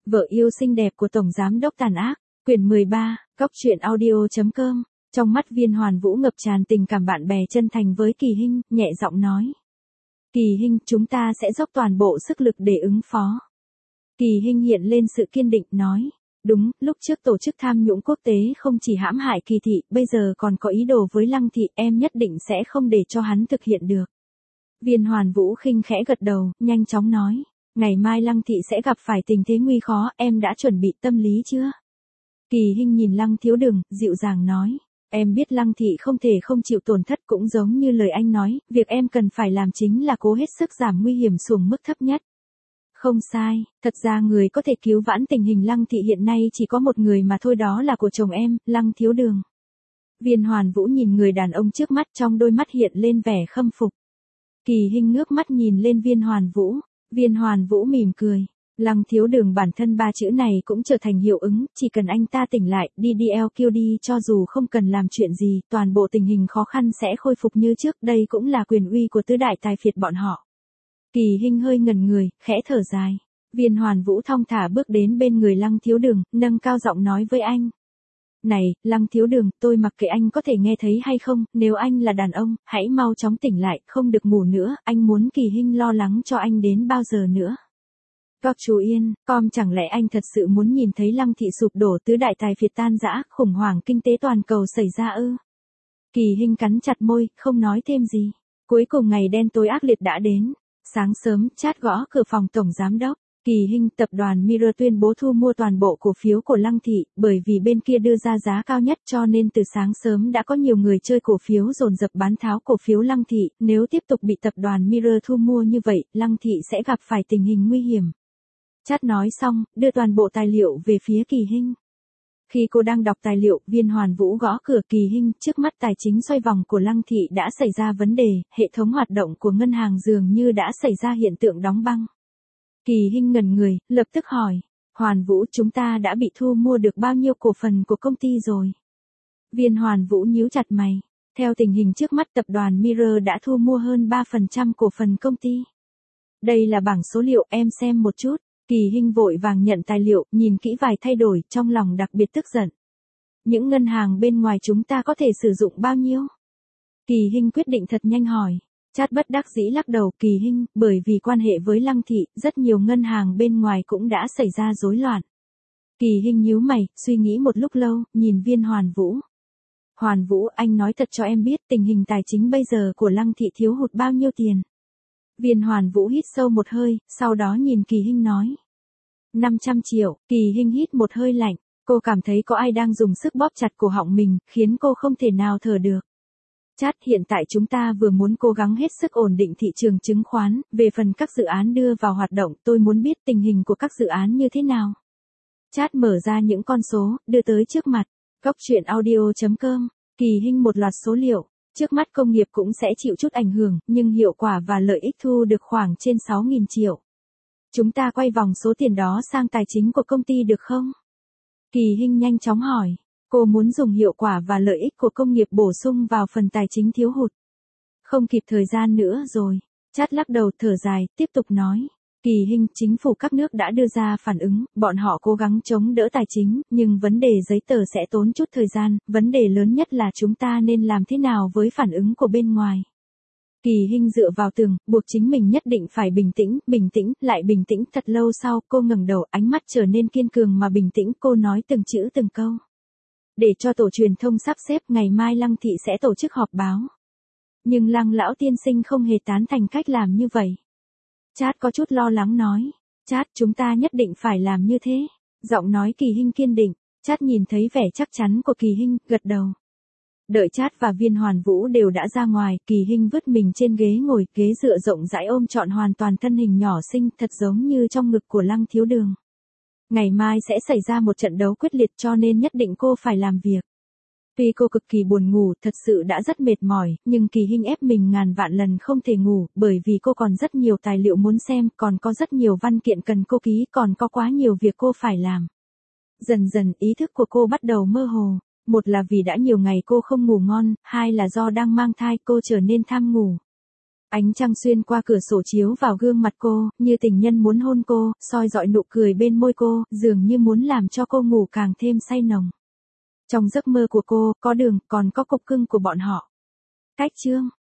Vợ yêu xinh đẹp của Tổng Giám đốc tàn ác, quyển 13, Cóc truyện audio.com. Trong mắt Viên Hoàn Vũ ngập tràn tình cảm bạn bè chân thành với Kỳ Hinh, nhẹ giọng nói. Kỳ Hinh, chúng ta sẽ dốc toàn bộ sức lực để ứng phó. Kỳ Hinh hiện lên sự kiên định, nói. Đúng, lúc trước tổ chức tham nhũng quốc tế không chỉ hãm hại Kỳ thị, bây giờ còn có ý đồ với Lăng thị, em nhất định sẽ không để cho hắn thực hiện được. Viên Hoàn Vũ khinh khẽ gật đầu, nhanh chóng nói. Ngày mai Lăng thị sẽ gặp phải tình thế nguy khó, em đã chuẩn bị tâm lý chưa? Kỳ Hinh nhìn Lăng Thiếu Đừng, dịu dàng nói. Em biết Lăng thị không thể không chịu tổn thất, cũng giống như lời anh nói, việc em cần phải làm chính là cố hết sức giảm nguy hiểm xuống mức thấp nhất. Không sai, thật ra người có thể cứu vãn tình hình Lăng thị hiện nay chỉ có một người mà thôi, đó là của chồng em, Lăng Thiếu Đường. Viên Hoàn Vũ nhìn người đàn ông trước mắt, trong đôi mắt hiện lên vẻ khâm phục. Kỳ Hinh ngước mắt nhìn lên Viên Hoàn Vũ. Viên Hoàn Vũ mỉm cười. Lăng Thiếu Đường bản thân ba chữ này cũng trở thành hiệu ứng, chỉ cần anh ta tỉnh lại, DDLQ đi, cho dù không cần làm chuyện gì, toàn bộ tình hình khó khăn sẽ khôi phục như trước, đây cũng là quyền uy của tứ đại tài phiệt bọn họ. Kỳ Hinh hơi ngẩn người, khẽ thở dài. Viên Hoàn Vũ thong thả bước đến bên người Lăng Thiếu Đường, nâng cao giọng nói với anh. Này, Lăng Thiếu Đường, tôi mặc kệ anh có thể nghe thấy hay không, nếu anh là đàn ông, hãy mau chóng tỉnh lại, không được ngủ nữa, anh muốn Kỳ Hinh lo lắng cho anh đến bao giờ nữa. Các chú yên, chẳng lẽ anh thật sự muốn nhìn thấy Lăng thị sụp đổ, tứ đại tài phiệt tan rã, khủng hoảng kinh tế toàn cầu xảy ra ư? Kỳ Hinh cắn chặt môi, không nói thêm gì. Cuối cùng ngày đen tối ác liệt đã đến. Sáng sớm, Chát gõ cửa phòng Tổng Giám đốc. Kỳ Hinh, tập đoàn Mirror tuyên bố thu mua toàn bộ cổ phiếu của Lăng thị, bởi vì bên kia đưa ra giá cao nhất cho nên từ sáng sớm đã có nhiều người chơi cổ phiếu dồn dập bán tháo cổ phiếu Lăng thị, nếu tiếp tục bị tập đoàn Mirror thu mua như vậy, Lăng thị sẽ gặp phải tình hình nguy hiểm. Chát nói xong, đưa toàn bộ tài liệu về phía Kỳ Hinh. Khi cô đang đọc tài liệu, Viên Hoàn Vũ gõ cửa. Kỳ Hinh, trước mắt tài chính xoay vòng của Lăng thị đã xảy ra vấn đề, hệ thống hoạt động của ngân hàng dường như đã xảy ra hiện tượng đóng băng. Kỳ Hinh ngẩn người, lập tức hỏi. Hoàn Vũ, chúng ta đã bị thu mua được bao nhiêu cổ phần của công ty rồi? Viên Hoàn Vũ nhíu chặt mày. Theo tình hình trước mắt, tập đoàn Mirror đã thu mua hơn 3% cổ phần công ty. Đây là bảng số liệu, em xem một chút. Kỳ Hinh vội vàng nhận tài liệu, nhìn kỹ vài thay đổi, trong lòng đặc biệt tức giận. Những ngân hàng bên ngoài chúng ta có thể sử dụng bao nhiêu? Kỳ Hinh quyết định thật nhanh hỏi. Chát bất đắc dĩ lắc đầu. Kỳ Hinh, bởi vì quan hệ với Lăng thị, rất nhiều ngân hàng bên ngoài cũng đã xảy ra rối loạn. Kỳ Hinh nhíu mày, suy nghĩ một lúc lâu, nhìn Viên Hoàn Vũ. Hoàn Vũ, anh nói thật cho em biết tình hình tài chính bây giờ của Lăng thị thiếu hụt bao nhiêu tiền? Viên Hoàn Vũ hít sâu một hơi, sau đó nhìn Kỳ Hinh nói. 500 triệu, Kỳ Hinh hít một hơi lạnh, cô cảm thấy có ai đang dùng sức bóp chặt cổ họng mình, khiến cô không thể nào thở được. Chát, hiện tại chúng ta vừa muốn cố gắng hết sức ổn định thị trường chứng khoán, về phần các dự án đưa vào hoạt động, tôi muốn biết tình hình của các dự án như thế nào. Chát mở ra những con số, đưa tới trước mặt. Cóc truyện audio.com, Kỳ Hinh một loạt số liệu. Trước mắt công nghiệp cũng sẽ chịu chút ảnh hưởng, nhưng hiệu quả và lợi ích thu được khoảng trên 6.000 triệu. Chúng ta quay vòng số tiền đó sang tài chính của công ty được không? Kỳ Hinh nhanh chóng hỏi. Cô muốn dùng hiệu quả và lợi ích của công nghiệp bổ sung vào phần tài chính thiếu hụt. Không kịp thời gian nữa rồi. Chát lắc đầu thở dài, tiếp tục nói. Kỳ Hinh, chính phủ các nước đã đưa ra phản ứng, bọn họ cố gắng chống đỡ tài chính, nhưng vấn đề giấy tờ sẽ tốn chút thời gian, vấn đề lớn nhất là chúng ta nên làm thế nào với phản ứng của bên ngoài. Kỳ Hinh dựa vào tường, buộc chính mình nhất định phải bình tĩnh, lại bình tĩnh. Thật lâu sau, cô ngẩng đầu, ánh mắt trở nên kiên cường mà bình tĩnh, cô nói từng chữ từng câu. Để cho tổ truyền thông sắp xếp, ngày mai Lăng thị sẽ tổ chức họp báo. Nhưng Lăng lão tiên sinh không hề tán thành cách làm như vậy. Chát có chút lo lắng nói. Chát, chúng ta nhất định phải làm như thế. Giọng nói Kỳ Hinh kiên định. Chát nhìn thấy vẻ chắc chắn của Kỳ Hinh, gật đầu. Đợi Chát và Viên Hoàn Vũ đều đã ra ngoài, Kỳ Hinh vứt mình trên ghế ngồi, ghế dựa rộng rãi ôm trọn hoàn toàn thân hình nhỏ xinh, thật giống như trong ngực của Lăng Thiếu Đường. Ngày mai sẽ xảy ra một trận đấu quyết liệt cho nên nhất định cô phải làm việc. Tuy cô cực kỳ buồn ngủ, thật sự đã rất mệt mỏi, nhưng Kỳ Hinh ép mình ngàn vạn lần không thể ngủ, bởi vì cô còn rất nhiều tài liệu muốn xem, còn có rất nhiều văn kiện cần cô ký, còn có quá nhiều việc cô phải làm. Dần dần ý thức của cô bắt đầu mơ hồ. Một là vì đã nhiều ngày cô không ngủ ngon, hai là do đang mang thai cô trở nên tham ngủ. Ánh trăng xuyên qua cửa sổ chiếu vào gương mặt cô, như tình nhân muốn hôn cô, soi dọi nụ cười bên môi cô, dường như muốn làm cho cô ngủ càng thêm say nồng. Trong giấc mơ của cô, có đường, còn có cục cưng của bọn họ. Cách chương